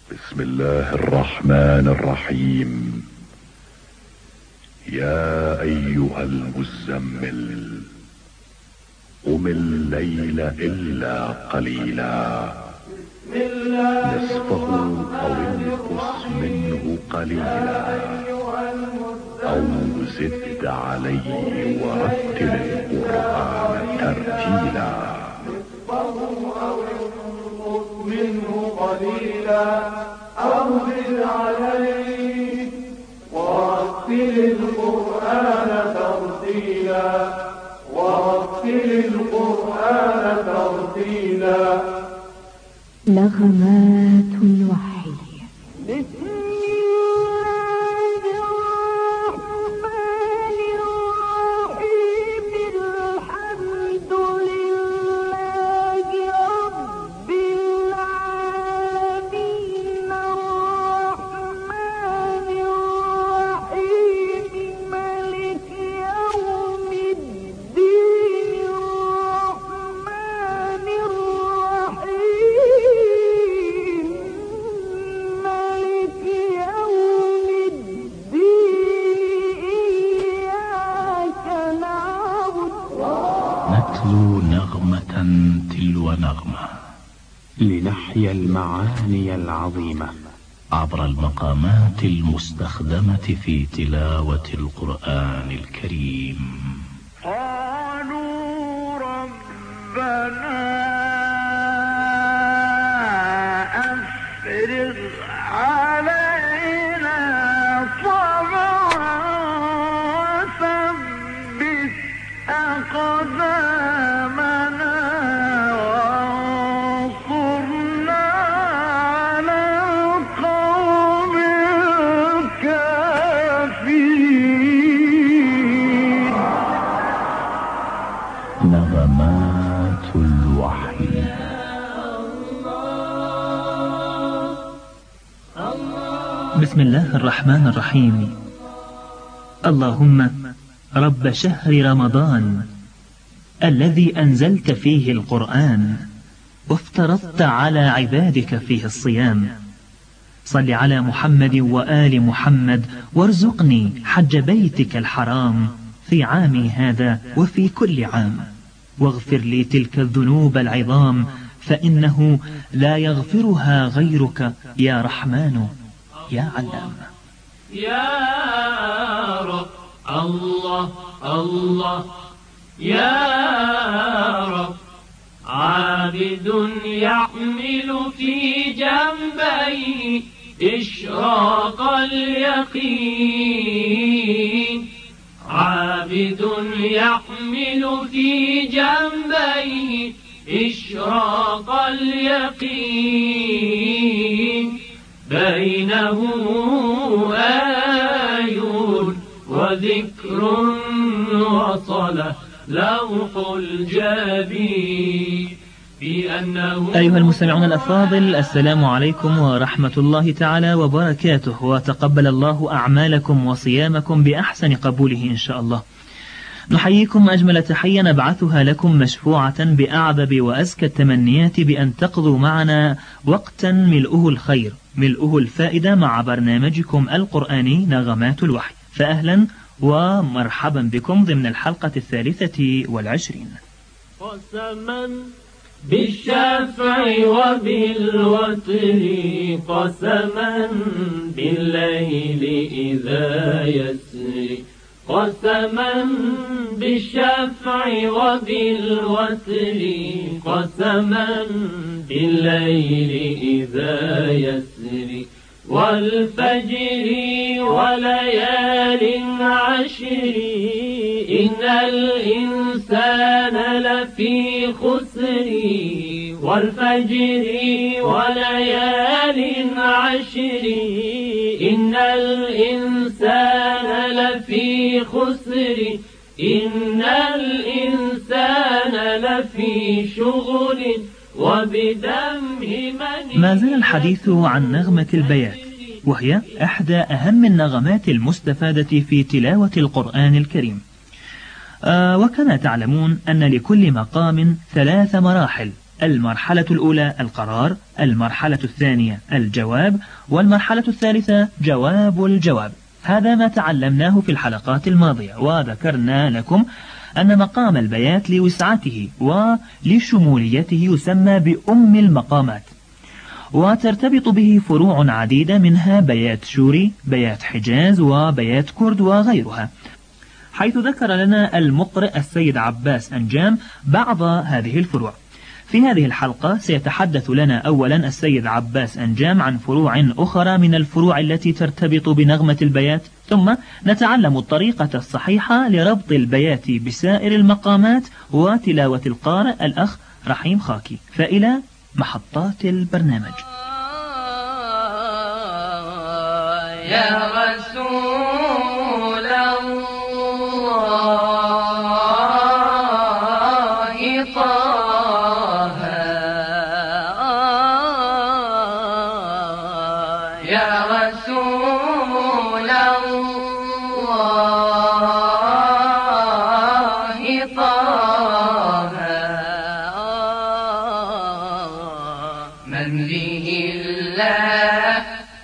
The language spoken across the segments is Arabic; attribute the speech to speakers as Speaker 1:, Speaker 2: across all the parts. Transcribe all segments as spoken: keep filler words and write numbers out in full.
Speaker 1: بسم الله الرحمن الرحيم. يا أيها المزمل قم الليل إلا قليلا نصفه أو انقص منه قليلا أو زد عليه ورتل القرآن ترتيلا.
Speaker 2: منه قليلا أو زد عليه ورتل القرآن ترتيلا ورتل القرآن ترتيلا.
Speaker 3: نغمات الوحي.
Speaker 4: نتلو نغمة تلو نغمة
Speaker 5: لنحيا المعاني العظيمة
Speaker 4: عبر المقامات المستخدمة في تلاوة القرآن الكريم.
Speaker 2: قالوا ربنا أفرغ علينا صبرا وثبت أقدامنا وانصرنا على القوم الكافرين.
Speaker 4: نغمات الوحي.
Speaker 6: بسم الله الرحمن الرحيم. اللهم رب شهر رمضان الذي أنزلت فيه القرآن وافترضت على عبادك فيه الصيام، صل على محمد وآل محمد وارزقني حج بيتك الحرام في عامي هذا وفي كل عام، واغفر لي تلك الذنوب العظام فإنه لا يغفرها غيرك يا رحمن يا علام.
Speaker 2: يا رب الله الله يا رب عابد يحمل في جنبيه إشراق اليقين، عابد يحمل في جنبيه إشراق اليقين، بينه آي وذكر وصله لوح الجبين بأنه.
Speaker 6: أيها المستمعون الأفاضل، السلام عليكم ورحمة الله تعالى وبركاته، وتقبل الله أعمالكم وصيامكم بأحسن قبوله إن شاء الله. نحييكم أجمل تحية نبعثها لكم مشفوعة بأعذب وأزكى التمنيات بأن تقضوا معنا وقتا ملؤه الخير ملؤه الفائدة مع برنامجكم القرآني نغمات الوحي. فأهلا ومرحبا بكم ضمن الحلقة الثالثة والعشرين.
Speaker 2: قسما بالشفع وبالوتر قسما بالليل إذا يسري، قسما بالشفع وبالوتر قسما بالليل إذا يسري، والفجر وليال عشر إن الإنسان لفي خسر، والفجر وليال عشر إن الإنسان لفي خسر، إن الإنسان لفي شغل وبدمه من.
Speaker 6: ما زال الحديث عن نغمة البيات، وهي إحدى أهم النغمات المستفادة في تلاوة القرآن الكريم. آه وكما تعلمون أن لكل مقام ثلاث مراحل، المرحلة الأولى القرار، المرحلة الثانية الجواب، والمرحلة الثالثة جواب الجواب. هذا ما تعلمناه في الحلقات الماضية، وذكرنا لكم أن مقام البيات لوسعته ولشموليته يسمى بأم المقامات، وترتبط به فروع عديدة، منها بيات شوري، بيات حجاز، وبيات كرد وغيرها، حيث ذكر لنا المقرئ السيد عباس أنجام بعض هذه الفروع. في هذه الحلقة سيتحدث لنا أولا السيد عباس أنجام عن فروع أخرى من الفروع التي ترتبط بنغمة البيات، ثم نتعلم الطريقة الصحيحة لربط البيات بسائر المقامات وتلاوة القارئ الأخ رحيم خاكي. فإلى محطات البرنامج.
Speaker 2: يا رسول الله طه، يا رسول الله طه، من به الله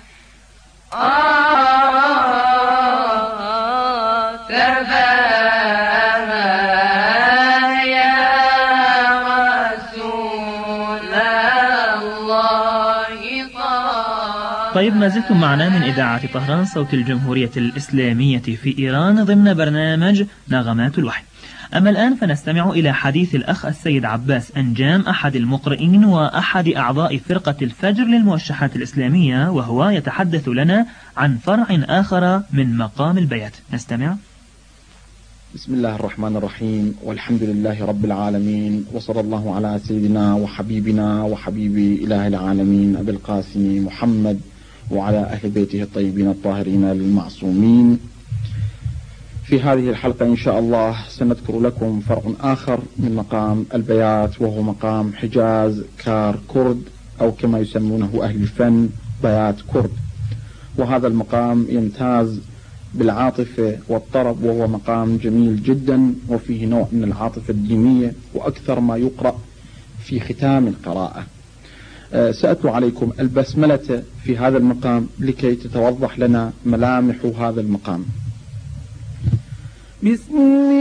Speaker 6: طيب، ما زلتم معنا من إذاعة طهران صوت الجمهورية الإسلامية في إيران ضمن برنامج نغمات الوحي. أما الآن فنستمع إلى حديث الأخ السيد عباس أنجام، أحد المقرئين وأحد أعضاء فرقة الفجر للموشحات الإسلامية، وهو يتحدث لنا عن فرع آخر من مقام البيات. نستمع.
Speaker 3: بسم الله الرحمن الرحيم، والحمد لله رب العالمين، وصلى الله على سيدنا وحبيبنا وحبيب إله العالمين أبي القاسم محمد وعلى أهل بيته الطيبين الطاهرين المعصومين. في هذه الحلقة إن شاء الله سنذكر لكم فرع آخر من مقام البيات، وهو مقام حجاز كار كرد، أو كما يسمونه أهل الفن بيات كرد. وهذا المقام يمتاز بالعاطفة والطرب، وهو مقام جميل جدا، وفيه نوع من العاطفة الدينية، وأكثر ما يقرأ في ختام القراءة. سأتلو عليكم البسملة في هذا المقام لكي تتوضح لنا ملامح هذا المقام. بسم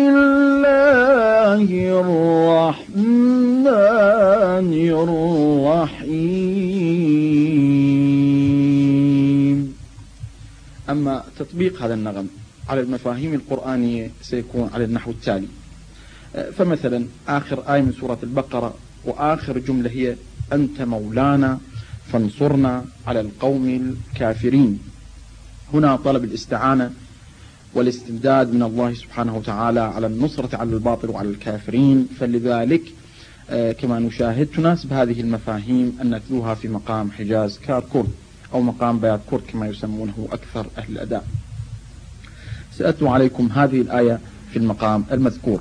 Speaker 3: الله الرحمن الرحيم. أما تطبيق هذا النغم على المفاهيم القرآنية سيكون على النحو التالي. فمثلا آخر آية من سورة البقرة وآخر جملة هي أنت مولانا فانصرنا على القوم الكافرين. هنا طلب الاستعانة والاستمداد من الله سبحانه وتعالى على النصرة على الباطل وعلى الكافرين، فلذلك كما نشاهد تناسب هذه المفاهيم أن نتلوها في مقام حجاز كار كرد، أو مقام بيات كرد كما يسمونه أكثر أهل الأداء. سأتلو عليكم هذه الآية في المقام المذكور.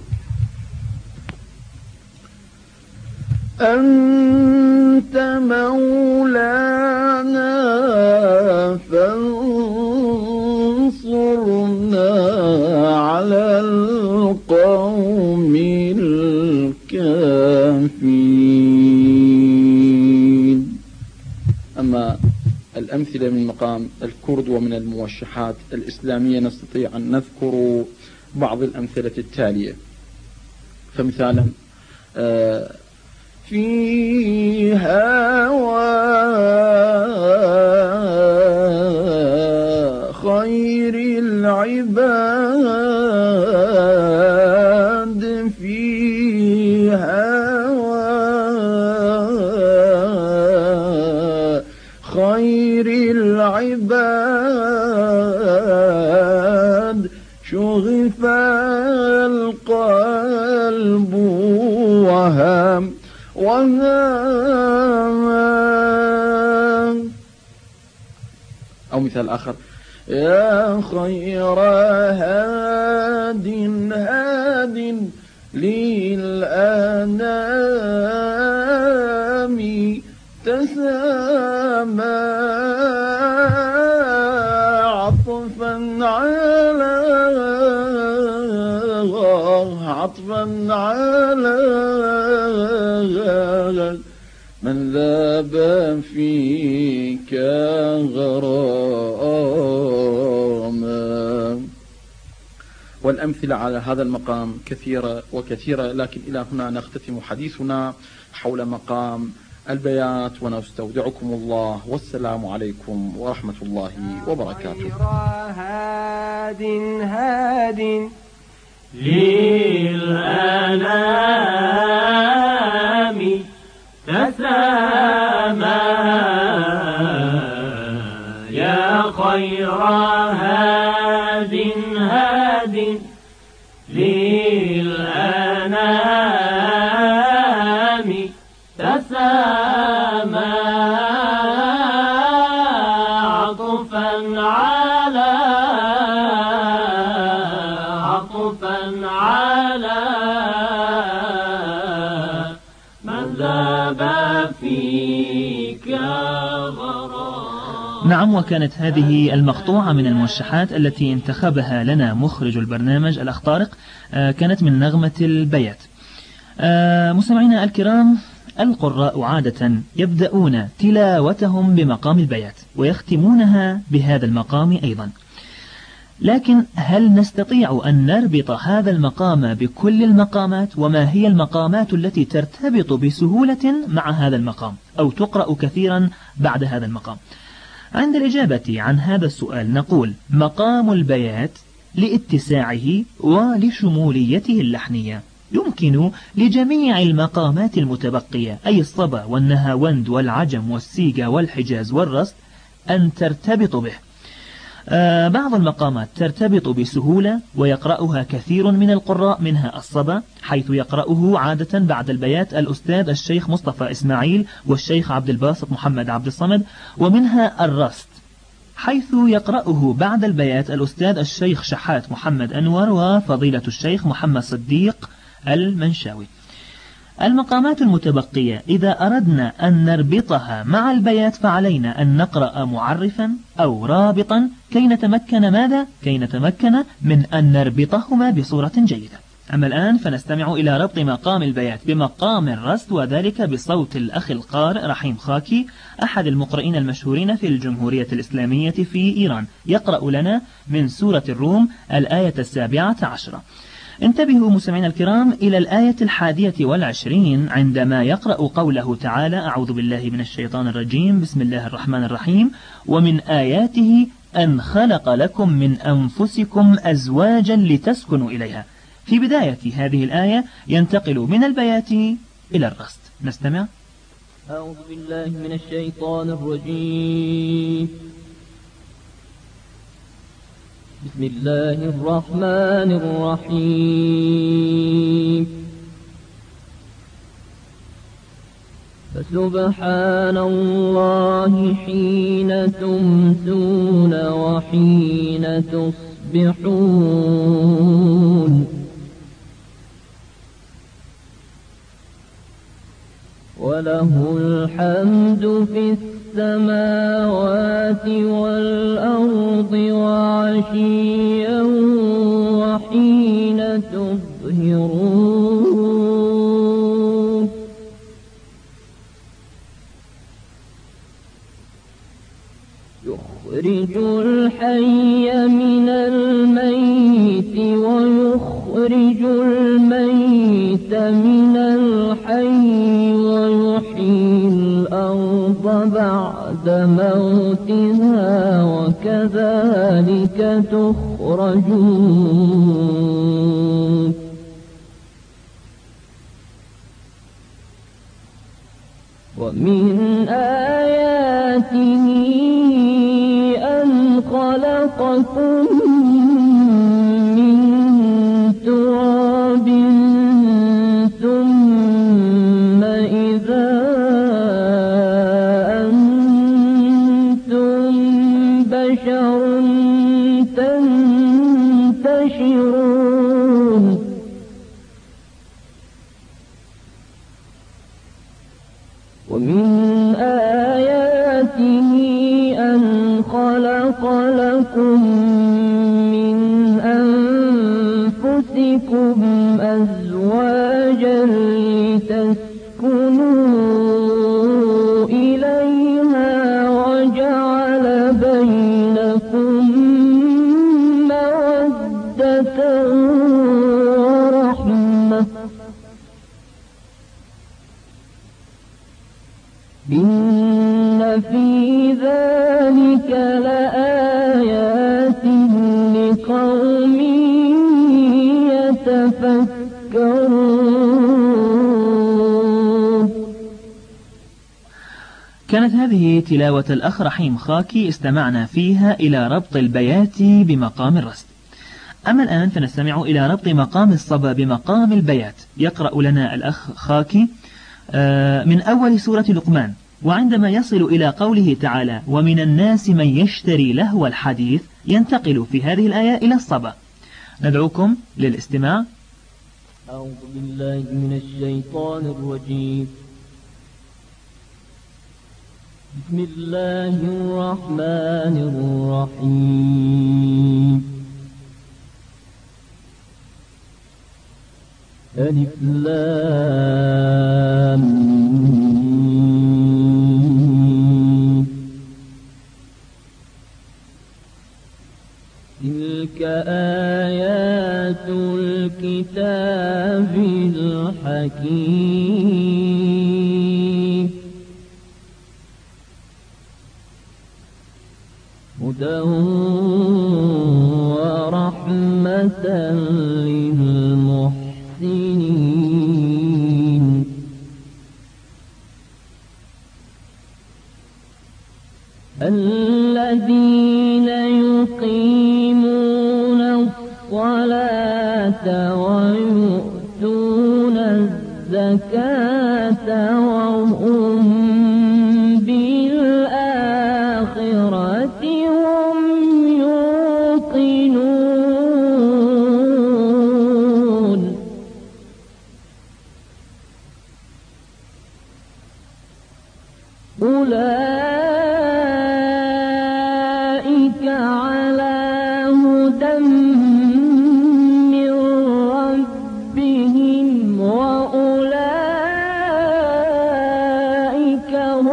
Speaker 3: أنت مولانا فانصرنا على القوم الكافرين. أما الأمثلة من مقام الكرد ومن الموشحات الإسلامية نستطيع أن نذكر بعض الأمثلة التالية. فمثالا آه في هوى خير العباد، في هوى خير العباد شغف القلب وهم وهام. أو مثال آخر يا خير هاد هاد للأنام تسامى عطفا على عطفا على من ذاب فيك غراما. والأمثلة على هذا المقام كثيرة وكثيرة، لكن إلى هنا نختتم حديثنا حول مقام البيات، ونستودعكم الله، والسلام عليكم ورحمة الله وبركاته.
Speaker 7: هاد هاد
Speaker 5: للأنام تسامى يا خير هاد هاد للأنام تسامى عطفا على عطفا على من ذاب فيك غرام.
Speaker 6: نعم، وكانت هذه المقطوعة من الموشحات التي انتخبها لنا مخرج البرنامج الأخ طارق، كانت من نغمة البيات. مستمعينا الكرام، القراء عادة يبدأون تلاوتهم بمقام البيات ويختمونها بهذا المقام أيضا، لكن هل نستطيع أن نربط هذا المقام بكل المقامات؟ وما هي المقامات التي ترتبط بسهولة مع هذا المقام أو تقرأ كثيرا بعد هذا المقام؟ عند الإجابة عن هذا السؤال نقول: مقام البيات لاتساعه ولشموليته اللحنية يمكن لجميع المقامات المتبقية، أي الصبا والنهاوند والعجم والسيجا والحجاز والرصد، أن ترتبط به. آه بعض المقامات ترتبط بسهولة ويقرأها كثير من القراء، منها الصبا حيث يقرأه عادة بعد البيات الأستاذ الشيخ مصطفى إسماعيل والشيخ عبد الباسط محمد عبد الصمد، ومنها الرصد حيث يقرأه بعد البيات الأستاذ الشيخ شحات محمد أنور وفضيلة الشيخ محمد صديق المنشاوي. المقامات المتبقية إذا أردنا أن نربطها مع البيات فعلينا أن نقرأ معرفا أو رابطا كي نتمكن ماذا؟ كي نتمكن من أن نربطهما بصورة جيدة. أما الآن فنستمع إلى ربط مقام البيات بمقام الرصد، وذلك بصوت الأخ القارئ رحيم خاكي، أحد المقرئين المشهورين في الجمهورية الإسلامية في إيران، يقرأ لنا من سورة الروم الآية السابعة عشرة. انتبهوا مستمعينا الكرام إلى الآية الحادية والعشرين عندما يقرأ قوله تعالى: أعوذ بالله من الشيطان الرجيم، بسم الله الرحمن الرحيم، ومن آياته أن خلق لكم من أنفسكم أزواجا لتسكنوا إليها. في بداية هذه الآية ينتقل من البيات إلى الرصد. نستمع.
Speaker 8: أعوذ بالله من الشيطان الرجيم، بسم الله الرحمن الرحيم. فسبحان الله حين تمسون وحين تصبحون، وله الحمد في السماوات والأرض وعشيا وحين تظهرون، يخرج الحي من الميت ويخرج الميت من الحي ويحيي الأرض بعد موتها وكذلك تخرجون. ومن آياته أن خلقكم من تراب ثم إذا أنتم بشر تنتشرون. ومن آياته في ذلك لآيات لقوم يتفكرون.
Speaker 6: كانت هذه تلاوة الأخ رحيم خاكي استمعنا فيها إلى ربط البيات بمقام الرسم. أما الآن فنستمع إلى ربط مقام الصبا بمقام البيات. يقرأ لنا الأخ خاكي من أول سورة لقمان، وعندما يصل إلى قوله تعالى ومن الناس من يشتري لهو الحديث ينتقل في هذه الآية إلى الصبا. ندعوكم للاستماع.
Speaker 8: أعوذ بالله من الشيطان الرجيم. بسم الله الرحمن الرحيم. ألف لام ميم. تلك آيات الكتاب الحكيم هدى ورحمة للمحسنين. الذين يقيمون الصلاة ويؤتون الزكاة وهم بالآخرة هم يوقنون. أولئك على هدى من ربهم وأولئك هم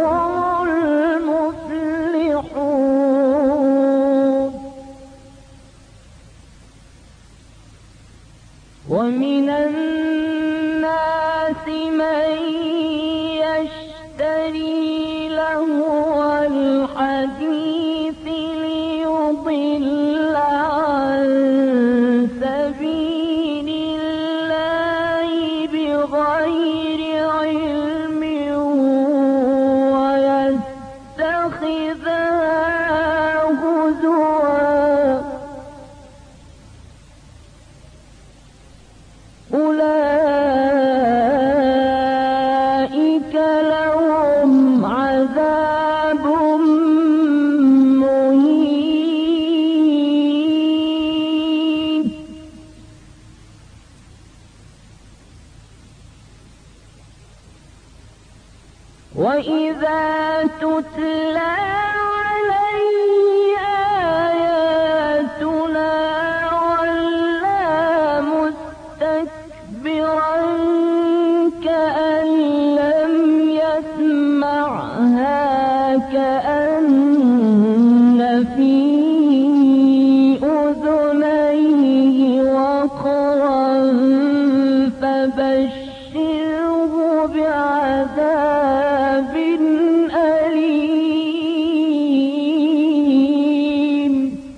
Speaker 8: المفلحون. ومن الناس من يشتري لهو الحديث ليضل عن سبيل الله بغير علم ويتخذها هزوا. أولئك لهم عذاب مهين. وإذا تتلى عليه آياتنا ولى مستكبرا كأن لم يسمعها كأن في أذنيه وقرا فبشره بعذاب أليم.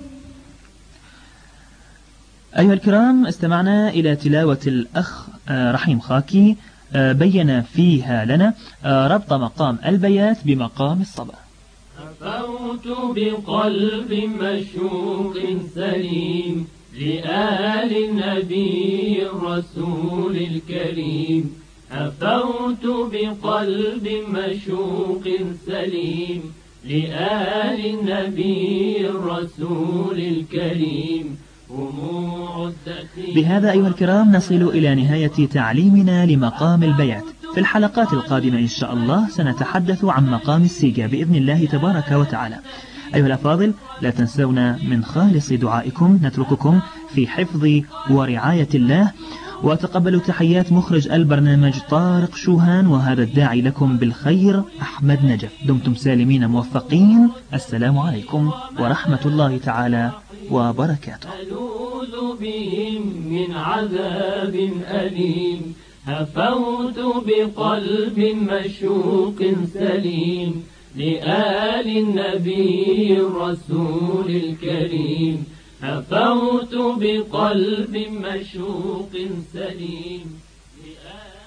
Speaker 6: أيها الكرام، استمعنا إلى تلاوة الأخ رحيم خاكي بين فيها لنا ربط مقام البيات بمقام الصبا.
Speaker 5: أفوت بقلب مشوق سليم لآل النبي الرسول الكريم. أفوت بقلب مشوق سليم لآل النبي الرسول الكريم.
Speaker 6: بهذا أيها الكرام نصل إلى نهاية تعليمنا لمقام البيات. في الحلقات القادمة إن شاء الله سنتحدث عن مقام السيجا بإذن الله تبارك وتعالى. أيها الأفاضل، لا تنسونا من خالص دعائكم. نترككم في حفظ ورعاية الله، وتقبلوا تحيات مخرج البرنامج طارق شوهان، وهذا الداعي لكم بالخير أحمد نجف. دمتم سالمين موفقين. السلام عليكم ورحمة الله تعالى وبركاته.
Speaker 5: ألوذ بهم من عذاب أليم. هفوت بقلب مشوق سليم لآل النبي الرسول الكريم هفوت بقلب مشوق سليم لآل